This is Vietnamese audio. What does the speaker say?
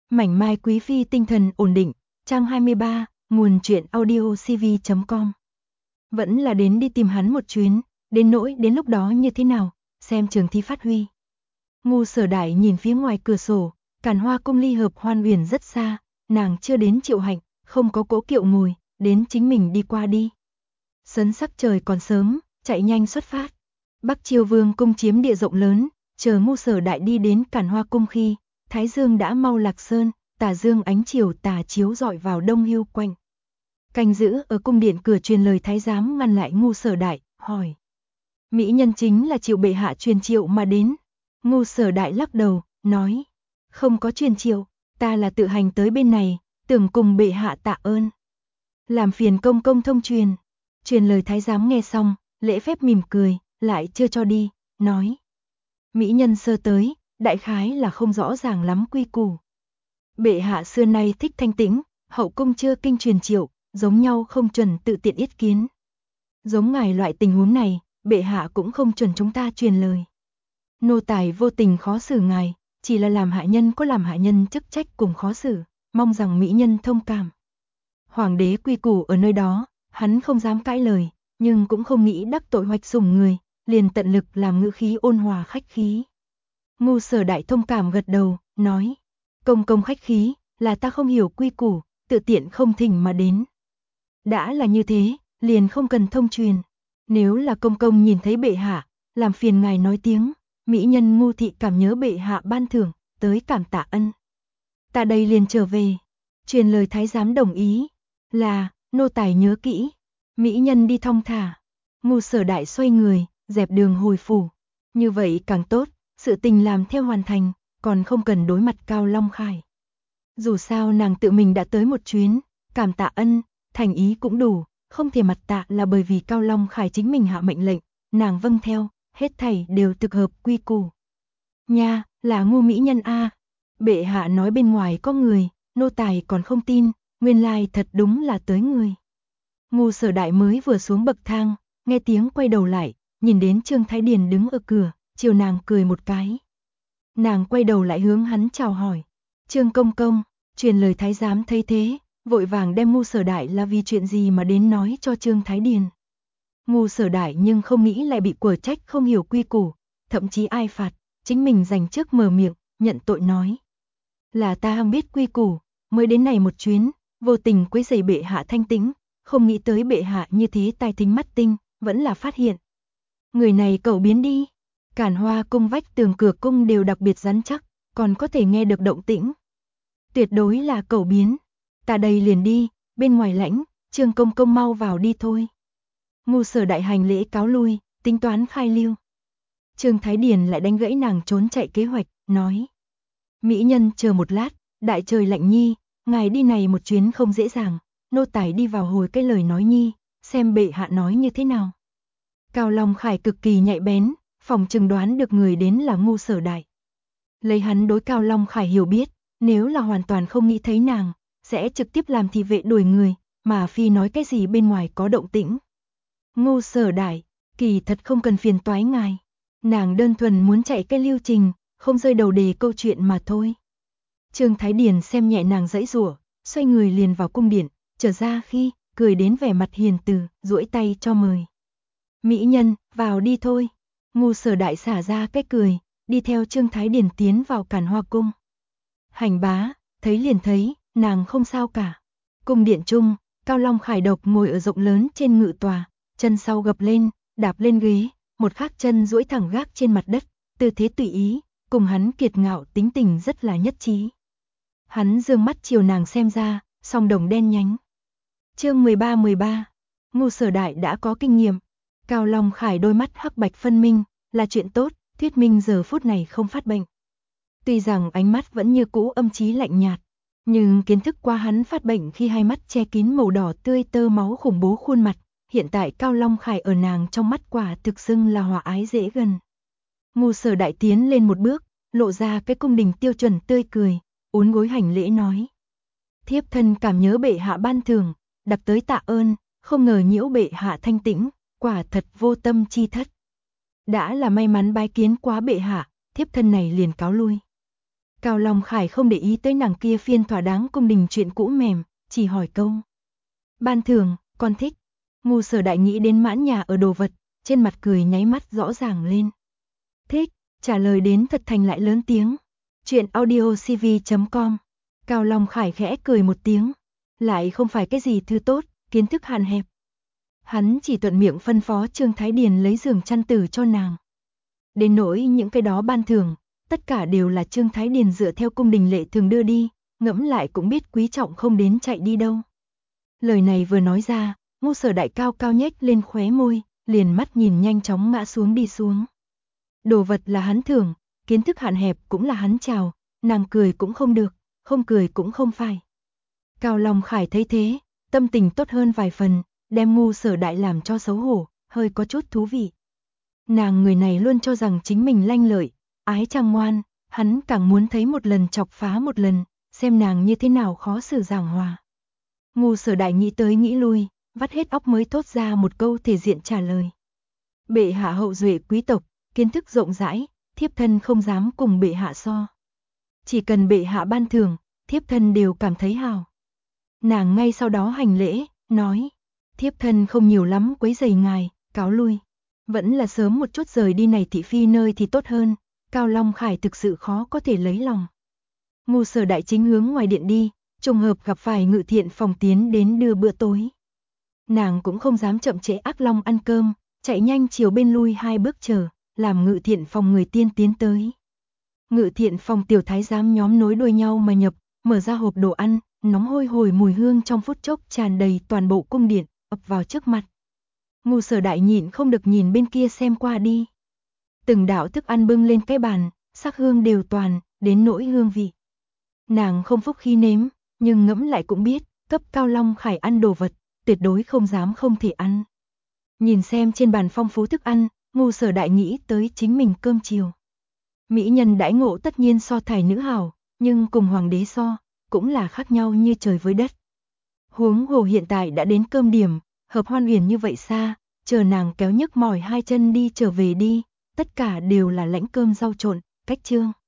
Mảnh mai quý phi tinh thần ổn định, trang 23, nguồn truyện audio cv.com. Vẫn là đến đi tìm hắn một chuyến, đến nỗi đến lúc đó như thế nào, xem trường thi phát huy. Ngu Sở Đại nhìn phía ngoài cửa sổ, Càn Hoa cung ly hợp hoan huyền rất xa, nàng chưa đến Triệu Hạnh, không có cỗ kiệu ngồi, đến chính mình đi qua đi. Sấn sắc trời còn sớm, chạy nhanh xuất phát. Bắc Triều Vương cung chiếm địa rộng lớn, chờ Ngu Sở Đại đi đến Càn Hoa cung khi, Thái Dương đã mau lạc sơn, tà dương ánh chiều tà chiếu rọi vào Đông Hưu quanh. Canh giữ ở cung điện cửa truyền lời thái giám ngăn lại Ngu Sở Đại, hỏi: mỹ nhân chính là Triệu bệ hạ truyền triệu mà đến? Ngu Sở Đại lắc đầu, nói: không có truyền triệu, ta là tự hành tới bên này, tưởng cùng bệ hạ tạ ơn. Làm phiền công công thông truyền. Truyền lời thái giám nghe xong, lễ phép mỉm cười, lại chưa cho đi, nói: mỹ nhân sơ tới, đại khái là không rõ ràng lắm quy củ. Bệ hạ xưa nay thích thanh tĩnh, hậu cung chưa kinh truyền triệu, giống nhau không chuẩn tự tiện yết kiến. Giống ngài loại tình huống này, bệ hạ cũng không chuẩn chúng ta truyền lời. Nô tài vô tình khó xử ngài, chỉ là làm hạ nhân có làm hạ nhân chức trách cùng khó xử, mong rằng mỹ nhân thông cảm. Hoàng đế quy củ ở nơi đó, hắn không dám cãi lời, nhưng cũng không nghĩ đắc tội hoạch sủng người, liền tận lực làm ngữ khí ôn hòa khách khí. Ngu Sở Đại thông cảm gật đầu, nói: công công khách khí, là ta không hiểu quy củ, tự tiện không thỉnh mà đến. Đã là như thế, liền không cần thông truyền. Nếu là công công nhìn thấy bệ hạ, làm phiền ngài nói tiếng, mỹ nhân Ngu thị cảm nhớ bệ hạ ban thưởng, tới cảm tạ ân. Ta đây liền trở về. Truyền lời thái giám đồng ý, là, nô tài nhớ kỹ. Mỹ nhân đi thong thả. Ngu Sở Đại xoay người, dẹp đường hồi phủ. Như vậy càng tốt, sự tình làm theo hoàn thành, còn không cần đối mặt Cao Long Khải. Dù sao nàng tự mình đã tới một chuyến, cảm tạ ân, thành ý cũng đủ, không thể mặt tạ là bởi vì Cao Long Khải chính mình hạ mệnh lệnh, nàng vâng theo, hết thảy đều thực hợp quy củ. Nha, là Ngu mỹ nhân a. Bệ hạ nói bên ngoài có người, nô tài còn không tin, nguyên lai thật đúng là tới người. Ngu Sở Đại mới vừa xuống bậc thang, nghe tiếng quay đầu lại, nhìn đến Trương Thái Điền đứng ở cửa, chiều nàng cười một cái. Nàng quay đầu lại hướng hắn chào hỏi: Trương công công. Truyền lời thái giám thấy thế, vội vàng đem Ngu Sở Đại là vì chuyện gì mà đến nói cho Trương Thái Điền. Ngu Sở Đại nhưng không nghĩ lại bị quở trách không hiểu quy củ, thậm chí ai phạt, chính mình dành trước mở miệng, nhận tội nói: là ta không biết quy củ, mới đến này một chuyến, vô tình quấy rầy bệ hạ thanh tĩnh, không nghĩ tới bệ hạ như thế tai thính mắt tinh, vẫn là phát hiện. Người này cẩu biến đi. Càn Hoa cung vách tường cửa cung đều đặc biệt rắn chắc, còn có thể nghe được động tĩnh. Tuyệt đối là cẩu biến. Ta đây liền đi, bên ngoài lãnh, Trương công công mau vào đi thôi. Ngu Sở Đại hành lễ cáo lui, tính toán khai lưu. Trương Thái Điền lại đánh gãy nàng trốn chạy kế hoạch, nói: mỹ nhân chờ một lát, đại trời lạnh nhi, ngài đi này một chuyến không dễ dàng, nô tài đi vào hồi cái lời nói nhi, xem bệ hạ nói như thế nào. Cao Long Khải cực kỳ nhạy bén, phòng chừng đoán được người đến là Ngu Sở Đại. Lấy hắn đối Cao Long Khải hiểu biết, nếu là hoàn toàn không nghĩ thấy nàng, sẽ trực tiếp làm thị vệ đuổi người, mà phi nói cái gì bên ngoài có động tĩnh. Ngu Sở Đại, kỳ thật không cần phiền toái ngài. Nàng đơn thuần muốn chạy cái lưu trình, không rơi đầu đề câu chuyện mà thôi. Trương Thái Điền xem nhẹ nàng giãy giụa, xoay người liền vào cung điện, trở ra khi, cười đến vẻ mặt hiền từ, duỗi tay cho mời. Mỹ nhân, vào đi thôi. Ngu Sở Đại xả ra cái cười, đi theo Trương Thái Điền tiến vào Càn Hoa cung. Hành bá, thấy liền thấy, nàng không sao cả. Cung điện chung, Cao Long Khải độc ngồi ở rộng lớn trên ngự tòa, chân sau gập lên, đạp lên ghế, một khác chân duỗi thẳng gác trên mặt đất, tư thế tùy ý, cùng hắn kiệt ngạo tính tình rất là nhất trí. Hắn dương mắt chiều nàng xem ra, song đồng đen nhánh. Chương 13, Ngu Sở Đại đã có kinh nghiệm. Cao Long Khải đôi mắt hắc bạch phân minh, là chuyện tốt, thuyết minh giờ phút này không phát bệnh. Tuy rằng ánh mắt vẫn như cũ âm trí lạnh nhạt, nhưng kiến thức qua hắn phát bệnh khi hai mắt che kín màu đỏ tươi tơ máu khủng bố khuôn mặt, hiện tại Cao Long Khải ở nàng trong mắt quả thực xưng là hòa ái dễ gần. Ngu Sở Đại tiến lên một bước, lộ ra cái cung đình tiêu chuẩn tươi cười, uốn gối hành lễ nói: thiếp thân cảm nhớ bệ hạ ban thưởng, đặc tới tạ ơn, không ngờ nhiễu bệ hạ thanh tĩnh, quả thật vô tâm chi thất. Đã là may mắn bái kiến quá bệ hạ, thiếp thân này liền cáo lui. Cao Long Khải không để ý tới nàng kia phiên thỏa đáng cung đình chuyện cũ mềm, chỉ hỏi câu. Ban thưởng, con thích. Ngu Sở Đại nghĩ đến mãn nhà ở đồ vật, trên mặt cười nháy mắt rõ ràng lên. Thích, trả lời đến thật thành lại lớn tiếng. Chuyện audiocv.com. Cao Long Khải khẽ cười một tiếng, lại không phải cái gì thứ tốt, kiến thức hạn hẹp. Hắn chỉ thuận miệng phân phó Trương Thái Điền lấy giường chăn tử cho nàng. Đến nỗi những cái đó ban thưởng, tất cả đều là Trương Thái Điền dựa theo cung đình lệ thường đưa đi, ngẫm lại cũng biết quý trọng không đến chạy đi đâu. Lời này vừa nói ra, Ngu Sở Đại cao cao nhếch lên khóe môi, liền mắt nhìn nhanh chóng ngã xuống đi xuống. Đồ vật là hắn thưởng, kiến thức hạn hẹp cũng là hắn chào, nàng cười cũng không được, không cười cũng không phải. Cao Long Khải thấy thế, tâm tình tốt hơn vài phần, đem Ngu Sở Đại làm cho xấu hổ, hơi có chút thú vị. Nàng người này luôn cho rằng chính mình lanh lợi, ái chàng ngoan, hắn càng muốn thấy một lần chọc phá một lần, xem nàng như thế nào khó xử giảng hòa. Ngu Sở Đại nghĩ tới nghĩ lui, vắt hết óc mới thốt ra một câu thể diện trả lời. Bệ hạ hậu duệ quý tộc, kiến thức rộng rãi, thiếp thân không dám cùng bệ hạ so. Chỉ cần bệ hạ ban thưởng, thiếp thân đều cảm thấy hào. Nàng ngay sau đó hành lễ, nói, thiếp thân không nhiều lắm quấy rầy ngài, cáo lui. Vẫn là sớm một chút rời đi này thị phi nơi thì tốt hơn, Cao Long Khải thực sự khó có thể lấy lòng. Ngu Sở Đại chính hướng ngoài điện đi, trùng hợp gặp phải Ngự Thiện Phòng tiến đến đưa bữa tối. Nàng cũng không dám chậm trễ Ác Long ăn cơm, chạy nhanh chiều bên lui 2 bước chờ, làm Ngự Thiện Phòng người tiên tiến tới. Ngự Thiện Phòng tiểu thái giám nhóm nối đuôi nhau mà nhập, mở ra hộp đồ ăn, nóng hôi hổi mùi hương trong phút chốc tràn đầy toàn bộ cung điện, ập vào trước mặt. Ngu Sở Đại nhịn không được nhìn bên kia xem qua đi. Từng đạo thức ăn bưng lên cái bàn, sắc hương đều toàn, đến nỗi hương vị. Nàng không phúc khí nếm, nhưng ngẫm lại cũng biết, cấp Cao Long Khải ăn đồ vật, tuyệt đối không dám không thể ăn. Nhìn xem trên bàn phong phú thức ăn, Ngu Sở Đại nghĩ tới chính mình cơm chiều. Mỹ nhân đãi ngộ tất nhiên so thải nữ hảo, nhưng cùng hoàng đế so, cũng là khác nhau như trời với đất. Huống hồ hiện tại đã đến cơm điểm, hợp hoan huyền như vậy xa, chờ nàng kéo nhức mỏi 2 chân đi trở về đi, tất cả đều là lãnh cơm rau trộn, cách chương.